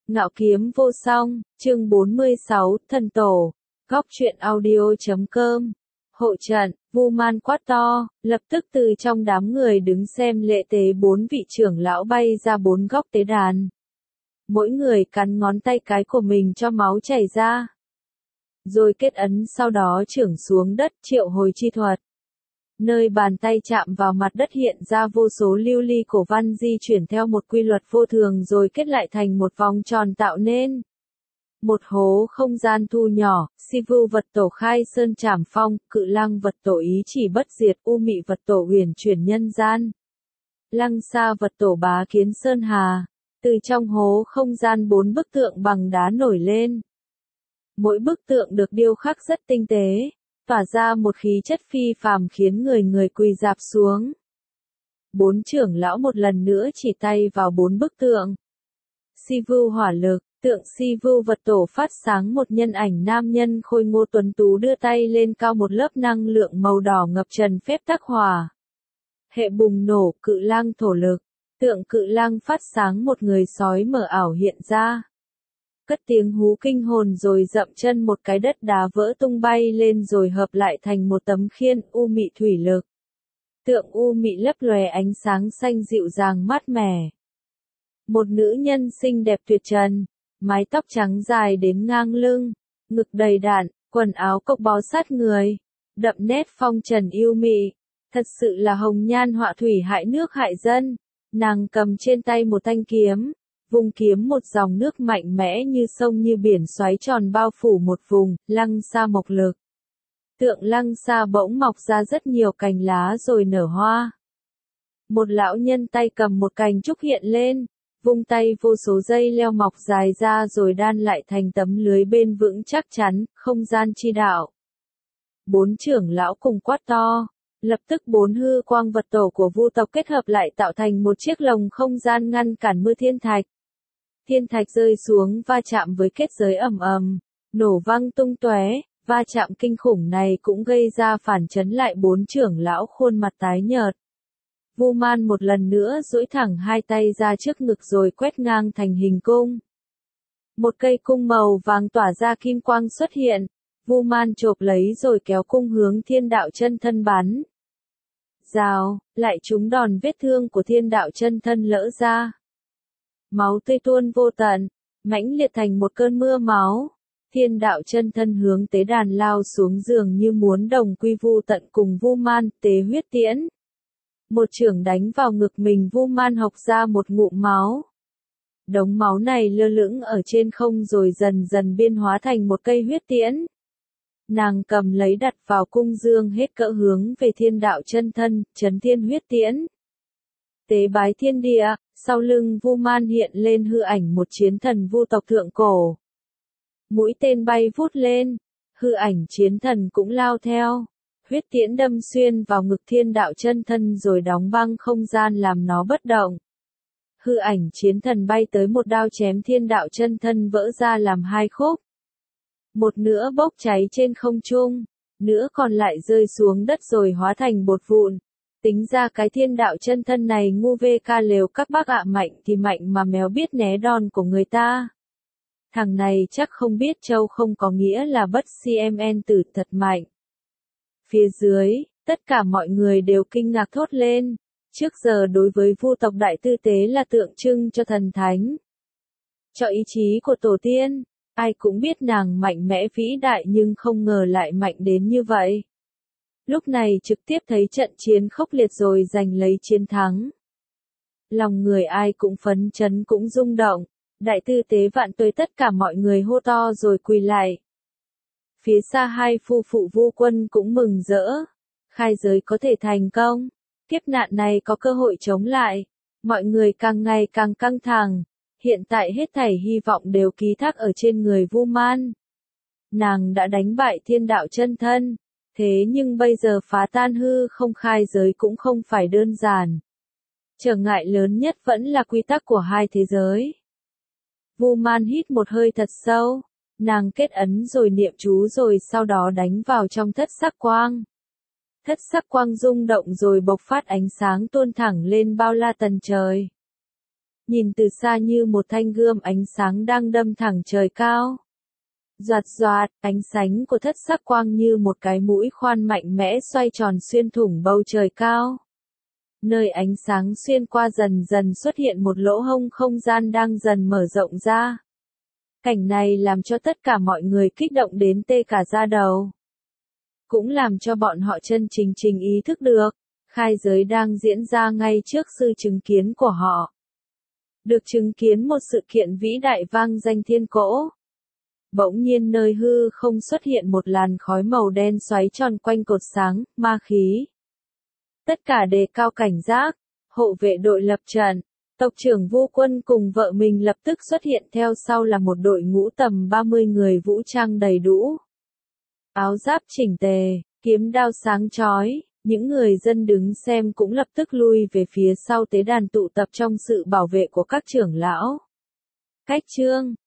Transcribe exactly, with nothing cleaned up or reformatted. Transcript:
Ngạo kiếm vô song, chương bốn mươi sáu, thần tổ, góc truyện audio chấm com. Hộ trận, Vu Man quát to, lập tức từ trong đám người đứng xem lễ tế bốn vị trưởng lão bay ra bốn góc tế đàn. Mỗi người cắn ngón tay cái của mình cho máu chảy ra. Rồi kết ấn sau đó chưởng xuống đất triệu hồi chi thuật. Nơi bàn tay chạm vào mặt đất hiện ra vô số lưu ly cổ văn di chuyển theo một quy luật vô thường rồi kết lại thành một vòng tròn tạo nên một hố không gian thu nhỏ. Si Vu vật tổ khai sơn trảm phong, Cự Lăng vật tổ ý chỉ bất diệt, U Mị vật tổ huyền chuyển nhân gian, Lăng Sa vật tổ bá kiến sơn hà. Từ trong hố không gian bốn bức tượng bằng đá nổi lên. Mỗi bức tượng được điêu khắc rất tinh tế, tỏa ra một khí chất phi phàm khiến người người quỳ rạp xuống. Bốn trưởng lão một lần nữa chỉ tay vào bốn bức tượng. Si Vu hỏa lực, tượng Si Vu vật tổ phát sáng một nhân ảnh nam nhân khôi ngô tuấn tú đưa tay lên cao một lớp năng lượng màu đỏ ngập tràn phép tắc hỏa. Hệ bùng nổ. Cự Lang thổ lực, tượng Cự Lang phát sáng một người sói mờ ảo hiện ra. Cất tiếng hú kinh hồn rồi dậm chân một cái đất đá vỡ tung bay lên rồi hợp lại thành một tấm khiên. U Mị thủy lực, tượng U Mị lấp lóe ánh sáng xanh dịu dàng mát mẻ. Một nữ nhân xinh đẹp tuyệt trần, mái tóc trắng dài đến ngang lưng, ngực đầy đặn, quần áo cộc bó sát người, đậm nét phong trần yêu mị, thật sự là hồng nhan họa thủy hại nước hại dân. Nàng cầm trên tay một thanh kiếm, vùng kiếm một dòng nước mạnh mẽ như sông như biển xoáy tròn bao phủ một vùng. Lăng Sa mộc lực, tượng Lăng Sa bỗng mọc ra rất nhiều cành lá rồi nở hoa. Một lão nhân tay cầm một cành trúc hiện lên, vung tay vô số dây leo mọc dài ra rồi đan lại thành tấm lưới bên vững chắc chắn. Không gian chi đạo, bốn trưởng lão cùng quát to. Lập tức bốn hư quang vật tổ của Vu tộc kết hợp lại tạo thành một chiếc lồng không gian ngăn cản mưa thiên thạch. Thiên thạch rơi xuống va chạm với kết giới ầm ầm, nổ vang tung tóe. Va chạm kinh khủng này cũng gây ra phản chấn lại bốn trưởng lão khuôn mặt tái nhợt. Vu Man một lần nữa duỗi thẳng hai tay ra trước ngực rồi quét ngang thành hình cung. Một cây cung màu vàng tỏa ra kim quang xuất hiện. Vu Man chộp lấy rồi kéo cung hướng Thiên Đạo Chân Thân bắn. Rào, lại trúng đòn vết thương của Thiên Đạo Chân Thân lỡ ra. Máu tươi tuôn vô tận, mãnh liệt thành một cơn mưa máu. Thiên Đạo Chân Thân hướng tế đàn lao xuống giường như muốn đồng quy vu tận cùng Vu Man. Tế huyết tiễn, một chưởng đánh vào ngực mình. Vu Man hộc ra một ngụm máu. Đống máu này lơ lửng ở trên không rồi dần dần biên hóa thành một cây huyết tiễn. Nàng cầm lấy đặt vào cung dương hết cỡ hướng về Thiên Đạo Chân Thân, chấn thiên huyết tiễn. Tế bái thiên địa, sau lưng Vu Man hiện lên hư ảnh một chiến thần Vu tộc thượng cổ. Mũi tên bay vút lên, hư ảnh chiến thần cũng lao theo. Huyết tiễn đâm xuyên vào ngực Thiên Đạo Chân Thân rồi đóng băng không gian làm nó bất động. Hư ảnh chiến thần bay tới một đao chém Thiên Đạo Chân Thân vỡ ra làm hai khúc. Một nửa bốc cháy trên không trung, nửa còn lại rơi xuống đất rồi hóa thành bột vụn. Tính ra cái Thiên Đạo Chân Thân này ngu vê ca lều các bác ạ, mạnh thì mạnh mà méo biết né đòn của người ta. Thằng này chắc không biết châu không có nghĩa là bất cmn tử thật mạnh. Phía dưới, tất cả mọi người đều kinh ngạc thốt lên. Trước giờ đối với Vu tộc đại tư tế là tượng trưng cho thần thánh, cho ý chí của tổ tiên. Ai cũng biết nàng mạnh mẽ vĩ đại nhưng không ngờ lại mạnh đến như vậy. Lúc này trực tiếp thấy trận chiến khốc liệt rồi giành lấy chiến thắng. Lòng người ai cũng phấn chấn cũng rung động. Đại tư tế vạn tuế, tất cả mọi người hô to rồi quỳ lại. Phía xa hai phu phụ Vu Quân cũng mừng rỡ. Khai giới có thể thành công. Kiếp nạn này có cơ hội chống lại. Mọi người càng ngày càng căng thẳng. Hiện tại hết thảy hy vọng đều ký thác ở trên người Vu Man. Nàng đã đánh bại Thiên Đạo Chân Thân. Thế nhưng bây giờ phá tan hư không khai giới cũng không phải đơn giản. Trở ngại lớn nhất vẫn là quy tắc của hai thế giới. Vu Man hít một hơi thật sâu. Nàng kết ấn rồi niệm chú rồi sau đó đánh vào trong thất sắc quang. Thất sắc quang rung động rồi bộc phát ánh sáng tuôn thẳng lên bao la tầng trời. nhìn từ xa như một thanh gươm ánh sáng đang đâm thẳng trời cao. Doạt doạt, ánh sánh của thất sắc quang như một cái mũi khoan mạnh mẽ xoay tròn xuyên thủng bầu trời cao. Nơi ánh sáng xuyên qua dần dần xuất hiện một lỗ hông không gian đang dần mở rộng ra. Cảnh này làm cho tất cả mọi người kích động đến tê cả da đầu. Cũng làm cho bọn họ chân chính chính ý thức được, khai giới đang diễn ra ngay trước sự chứng kiến của họ. Được chứng kiến một sự kiện vĩ đại vang danh thiên cổ. Bỗng nhiên nơi hư không xuất hiện một làn khói màu đen xoáy tròn quanh cột sáng, ma khí. Tất cả đề cao cảnh giác, hộ vệ đội lập trận, tộc trưởng Vu Quân cùng vợ mình lập tức xuất hiện theo sau là một đội ngũ tầm ba mươi người vũ trang đầy đủ. Áo giáp chỉnh tề, kiếm đao sáng chói, những người dân đứng xem cũng lập tức lui về phía sau tế đàn tụ tập trong sự bảo vệ của các trưởng lão. Cách chương